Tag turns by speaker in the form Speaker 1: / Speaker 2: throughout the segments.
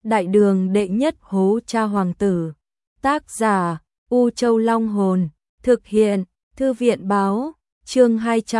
Speaker 1: Đại đường đệ nhất hố cha hoàng tử. Tác giả U Châu Long Hồn. Thực hiện Thư viện Báo. Chương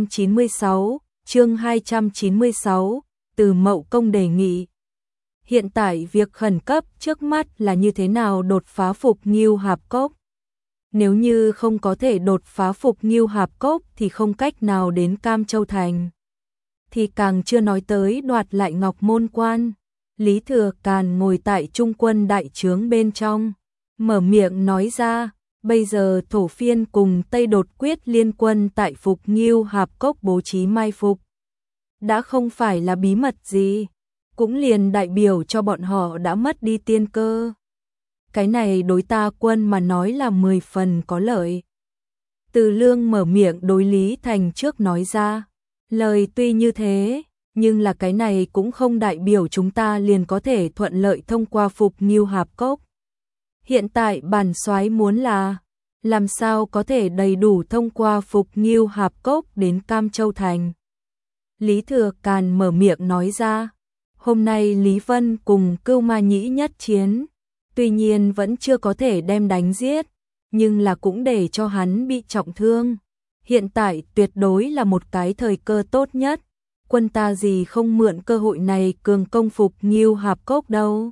Speaker 1: 296. Từ Mậu Công đề nghị. Hiện tại việc khẩn cấp trước mắt là như thế nào đột phá Phục Ngưu Hạp Cốc. Nếu như không có thể đột phá Phục Ngưu Hạp Cốc thì không cách nào đến Cam Châu Thành. Thì càng chưa nói tới đoạt lại Ngọc Môn Quan. Lý Thừa Càn ngồi tại trung quân đại trướng bên trong, mở miệng nói ra, bây giờ Thổ Phiên cùng Tây Đột Quyết liên quân tại Phục Ngưu Hạp Cốc bố trí mai phục. Đã không phải là bí mật gì, cũng liền đại biểu cho bọn họ đã mất đi tiên cơ. Cái này đối ta quân mà nói là 10 phần có lợi. Từ Lương mở miệng đối Lý Thành trước nói ra, lời tuy như thế, nhưng là cái này cũng không đại biểu chúng ta liền có thể thuận lợi thông qua Phục Ngưu Hạp Cốc. Hiện tại bản soái muốn là, làm sao có thể đầy đủ thông qua Phục Ngưu Hạp Cốc đến Cam Châu Thành. Lý Thừa Càn mở miệng nói ra, hôm nay Lý Vân cùng Cưu Ma Nhĩ nhất chiến, tuy nhiên vẫn chưa có thể đem đánh giết, nhưng là cũng để cho hắn bị trọng thương. Hiện tại tuyệt đối là một cái thời cơ tốt nhất, quân ta gì không mượn cơ hội này cường công Phục Ngưu Hạp Cốc đâu.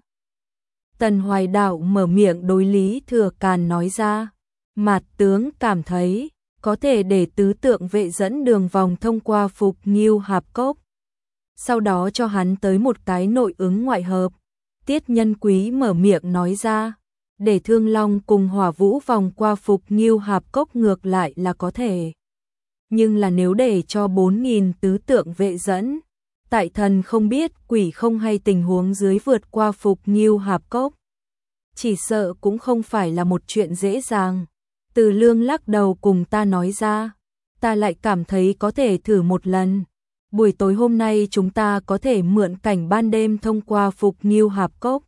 Speaker 1: Tần Hoài Đạo mở miệng đối Lý Thừa Càn nói ra, Mạt tướng cảm thấy có thể để tứ tượng vệ dẫn đường vòng thông qua Phục Ngưu Hạp Cốc. Sau đó cho hắn tới một cái nội ứng ngoại hợp. Tiết Nhân Quý mở miệng nói ra, để Thương Long cùng Hỏa Vũ vòng qua Phục Ngưu Hạp Cốc ngược lại là có thể. Nhưng là nếu để cho 4.000 tứ tượng vệ dẫn, tại thần không biết quỷ không hay tình huống dưới vượt qua Phục Ngưu Hạp Cốc, chỉ sợ cũng không phải là một chuyện dễ dàng. Từ Lương lắc đầu cùng ta nói ra, ta lại cảm thấy có thể thử một lần. Buổi tối hôm nay chúng ta có thể mượn cảnh ban đêm thông qua Phục Ngưu Hạp Cốc.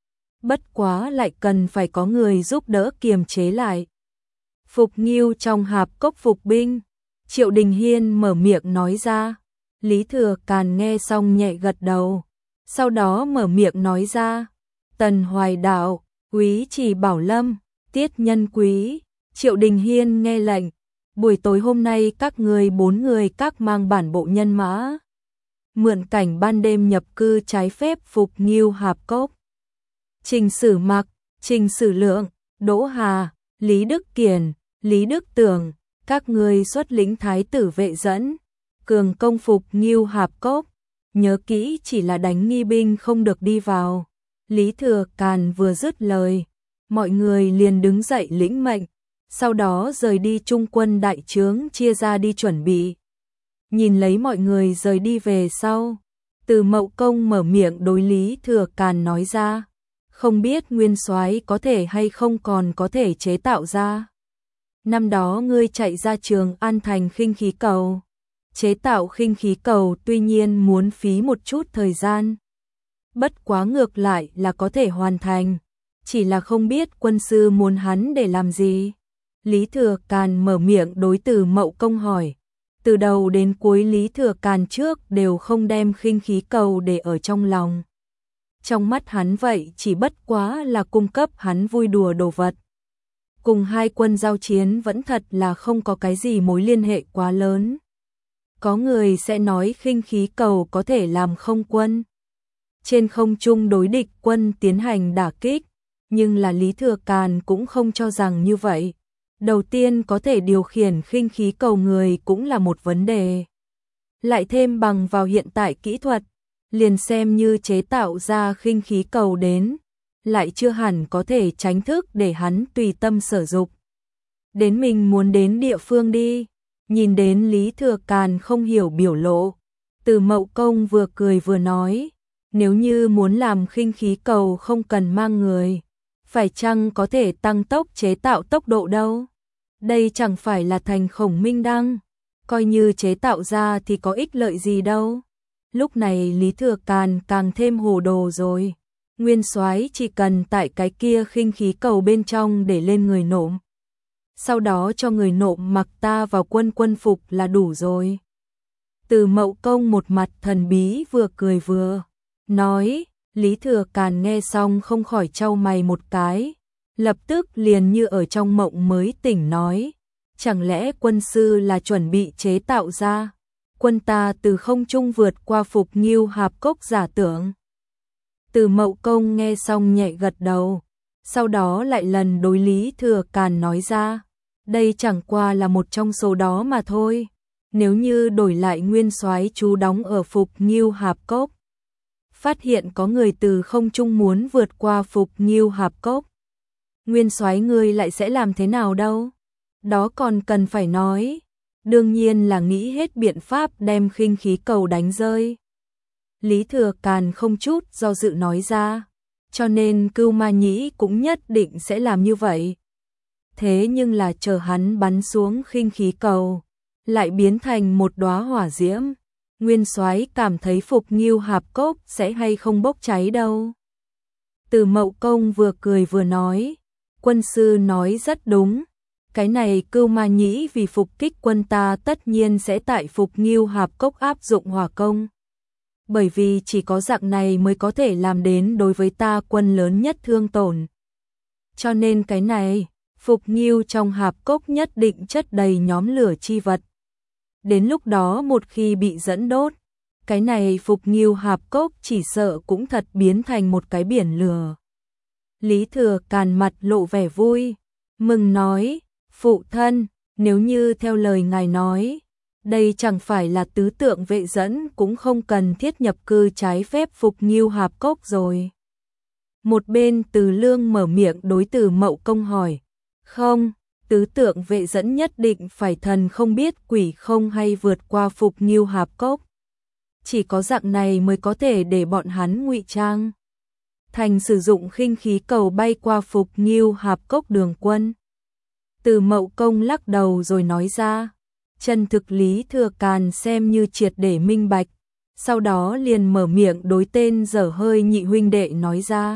Speaker 1: Bất quá lại cần phải có người giúp đỡ kiềm chế lại. Phục Ngưu trong Hạp Cốc phục binh. Triệu Đình Hiên mở miệng nói ra. Lý Thừa Càn nghe xong nhẹ gật đầu. Sau đó mở miệng nói ra. Tần Hoài Đạo, Úy Chỉ Bảo Lâm, Tiết Nhân Quý, Triệu Đình Hiên nghe lệnh. Buổi tối hôm nay các người 4 người các mang bản bộ nhân mã. Mượn cảnh ban đêm nhập cư trái phép Phục Ngưu Hạp Cốc. Trình Sử Mặc, Trình Sử Lượng, Đỗ Hà, Lý Đức Kiền, Lý Đức Tường, các người xuất lĩnh thái tử vệ dẫn, cường công Phục Ngưu Hạp Cốc. Nhớ kỹ chỉ là đánh nghi binh không được đi vào. Lý Thừa Càn vừa dứt lời, mọi người liền đứng dậy lĩnh mệnh. Sau đó rời đi trung quân đại trướng chia ra đi chuẩn bị. Nhìn lấy mọi người rời đi về sau, Từ Mậu Công mở miệng đối Lý Thừa Càn nói ra, không biết nguyên soái có thể hay không còn có thể chế tạo ra. Năm đó ngươi chạy ra Trường An Thành khinh khí cầu. Chế tạo khinh khí cầu tuy nhiên muốn phí một chút thời gian. Bất quá ngược lại là có thể hoàn thành, chỉ là không biết quân sư muốn hắn để làm gì. Lý Thừa Càn mở miệng đối Từ Mậu Công hỏi. Từ đầu đến cuối Lý Thừa Càn trước đều không đem khinh khí cầu để ở trong lòng. Trong mắt hắn vậy chỉ bất quá là cung cấp hắn vui đùa đồ vật. Cùng hai quân giao chiến vẫn thật là không có cái gì mối liên hệ quá lớn. Có người sẽ nói khinh khí cầu có thể làm không quân. Trên không trung đối địch quân tiến hành đả kích, nhưng là Lý Thừa Càn cũng không cho rằng như vậy. Đầu tiên có thể điều khiển khinh khí cầu người cũng là một vấn đề. Lại thêm bằng vào hiện tại kỹ thuật, liền xem như chế tạo ra khinh khí cầu đến, lại chưa hẳn có thể tránh thức để hắn tùy tâm sở dục. Đến mình muốn đến địa phương đi. Nhìn đến Lý Thừa Càn không hiểu biểu lộ, Từ Mậu Công vừa cười vừa nói, nếu như muốn làm khinh khí cầu không cần mang người, phải chăng có thể tăng tốc chế tạo tốc độ đâu? Đây chẳng phải là thành Khổng Minh Đăng, coi như chế tạo ra thì có ích lợi gì đâu. Lúc này Lý Thừa Càn càng thêm hồ đồ rồi. Nguyên soái chỉ cần tại cái kia khinh khí cầu bên trong để lên người nộm. Sau đó cho người nộm mặc ta vào quân phục là đủ rồi. Từ Mậu Công một mặt thần bí vừa cười vừa nói, Lý Thừa Càn nghe xong không khỏi chau mày một cái, lập tức liền như ở trong mộng mới tỉnh nói, chẳng lẽ quân sư là chuẩn bị chế tạo ra quân ta từ không trung vượt qua Phục Nghiêu Hạp Cốc giả tưởng. Từ Mậu Công nghe xong nhẹ gật đầu, sau đó lại lần đối Lý Thừa Càn nói ra, đây chẳng qua là một trong số đó mà thôi, nếu như đổi lại nguyên soái trú đóng ở Phục Nghiêu Hạp Cốc, phát hiện có người từ không trung muốn vượt qua Phục Nghiêu Hạp Cốc, nguyên soái ngươi lại sẽ làm thế nào đâu? Đó còn cần phải nói, đương nhiên là nghĩ hết biện pháp đem khinh khí cầu đánh rơi. Lý Thừa Càn không chút do dự nói ra, cho nên Cưu Ma Nhĩ cũng nhất định sẽ làm như vậy. Thế nhưng là chờ hắn bắn xuống khinh khí cầu, lại biến thành một đóa hỏa diễm, nguyên soái cảm thấy Phục Nghiêu Hạp Cốc sẽ hay không bốc cháy đâu. Từ Mậu Công vừa cười vừa nói, quân sư nói rất đúng, cái này Cưu Ma Nhĩ vì phục kích quân ta tất nhiên sẽ tại Phục Nghiêu Hạp Cốc áp dụng hỏa công. Bởi vì chỉ có dạng này mới có thể làm đến đối với ta quân lớn nhất thương tổn. Cho nên cái này, Phục Nghiêu trong hạp cốc nhất định chất đầy nhóm lửa chi vật. Đến lúc đó một khi bị dẫn đốt, cái này Phục Nghiêu hạp cốc chỉ sợ cũng thật biến thành một cái biển lửa. Lý Thừa Càn mặt lộ vẻ vui, mừng nói, phụ thân, nếu như theo lời ngài nói, đây chẳng phải là tứ tượng vệ dẫn cũng không cần thiết nhập cư trái phép Phục Nghiêu Hạp Cốc rồi. Một bên Từ Lương mở miệng đối Từ Mậu Công hỏi, không, tứ tượng vệ dẫn nhất định phải thần không biết quỷ không hay vượt qua Phục Nghiêu Hạp Cốc. Chỉ có dạng này mới có thể để bọn hắn ngụy trang thành sử dụng khinh khí cầu bay qua Phục Nghiêu Hạp Cốc đường quân. Từ Mậu Công lắc đầu rồi nói ra, chân thực Lý Thừa Càn xem như triệt để minh bạch, sau đó liền mở miệng đối tên dở hơi nhị huynh đệ nói ra,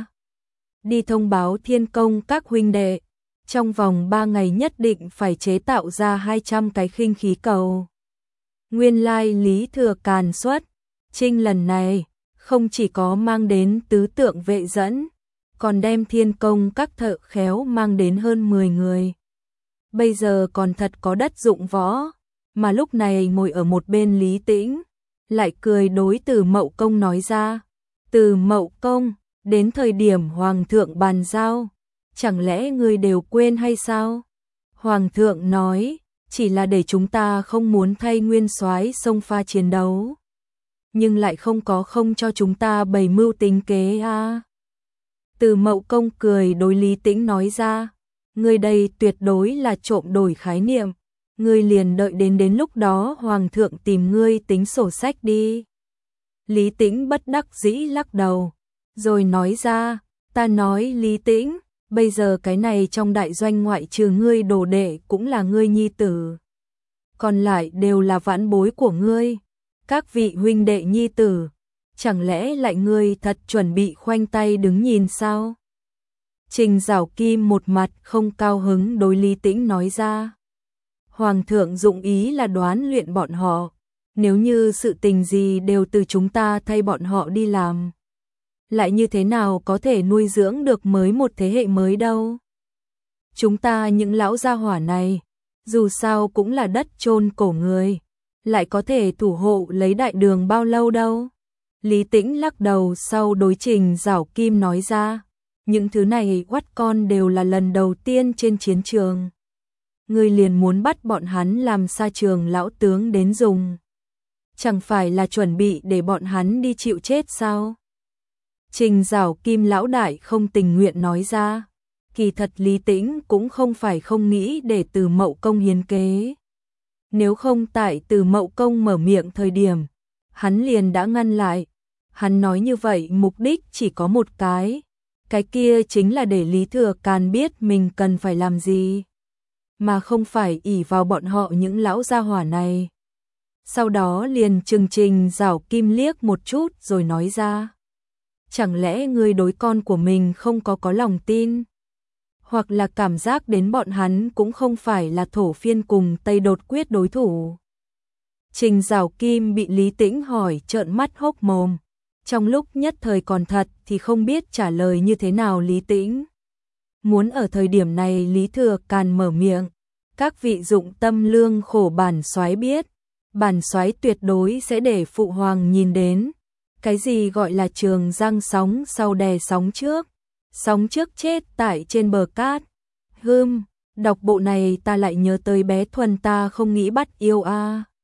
Speaker 1: đi thông báo Thiên Công các huynh đệ, trong vòng 3 ngày nhất định phải chế tạo ra 200 cái khinh khí cầu. Nguyên lai Lý Thừa Càn xuất chinh lần này, không chỉ có mang đến tứ tượng vệ dẫn, còn đem Thiên Công các thợ khéo mang đến hơn 10 người. Bây giờ còn thật có đất dụng võ, mà lúc này ngồi ở một bên Lý Tĩnh, lại cười đối Từ Mậu Công nói ra, Từ Mậu Công, đến thời điểm Hoàng thượng bàn giao, chẳng lẽ ngươi đều quên hay sao? Hoàng thượng nói, chỉ là để chúng ta không muốn thay nguyên soái xông pha chiến đấu, nhưng lại không cho chúng ta bày mưu tính kế a. Từ Mậu Công cười đối Lý Tĩnh nói ra, ngươi đây tuyệt đối là trộm đổi khái niệm, ngươi liền đợi đến lúc đó Hoàng thượng tìm ngươi tính sổ sách đi. Lý Tĩnh bất đắc dĩ lắc đầu, rồi nói ra, ta nói Lý Tĩnh, bây giờ cái này trong đại doanh ngoại trừ ngươi đồ đệ cũng là ngươi nhi tử, còn lại đều là vãn bối của ngươi, các vị huynh đệ nhi tử, chẳng lẽ lại ngươi thật chuẩn bị khoanh tay đứng nhìn sao? Trình Giảo Kim một mặt không cao hứng đối Lý Tĩnh nói ra, Hoàng thượng dụng ý là đoán luyện bọn họ, nếu như sự tình gì đều từ chúng ta thay bọn họ đi làm, lại như thế nào có thể nuôi dưỡng được một thế hệ mới đâu. Chúng ta những lão gia hỏa này, dù sao cũng là đất chôn cổ người, lại có thể thủ hộ lấy đại đường bao lâu đâu. Lý Tĩnh lắc đầu sau đối Trình Giảo Kim nói ra, những thứ này oắt con đều là lần đầu tiên trên chiến trường. Ngươi liền muốn bắt bọn hắn làm sa trường lão tướng đến dùng, chẳng phải là chuẩn bị để bọn hắn đi chịu chết sao? Trình Giảo Kim lão đại không tình nguyện nói ra, kỳ thật Lý Tĩnh cũng không phải không nghĩ để Từ Mậu Công hiến kế. Nếu không tại Từ Mậu Công mở miệng thời điểm, hắn liền đã ngăn lại. Hắn nói như vậy mục đích chỉ có một cái kia chính là để Lý Thừa Càn biết mình cần phải làm gì, mà không phải ỷ vào bọn họ những lão gia hỏa này. Sau đó liền trừng Trình Giảo Kim liếc một chút rồi nói ra, chẳng lẽ ngươi đối con của mình không có lòng tin, hoặc là cảm giác đến bọn hắn cũng không phải là thổ phiên cùng Tây Đột quyết đối thủ. Trình Giảo Kim bị Lý Tĩnh hỏi trợn mắt hốc mồm, Trong lúc nhất thời còn thật thì không biết trả lời như thế nào Lý Tĩnh. Muốn ở thời điểm này Lý Thừa Càn mở miệng, các vị dụng tâm lương khổ bản soái biết, bản soái tuyệt đối sẽ để phụ hoàng nhìn đến. Cái gì gọi là trường giang sóng sau đè sóng trước chết tại trên bờ cát. Đọc bộ này ta lại nhớ tới bé Thuần ta không nghĩ bắt yêu a.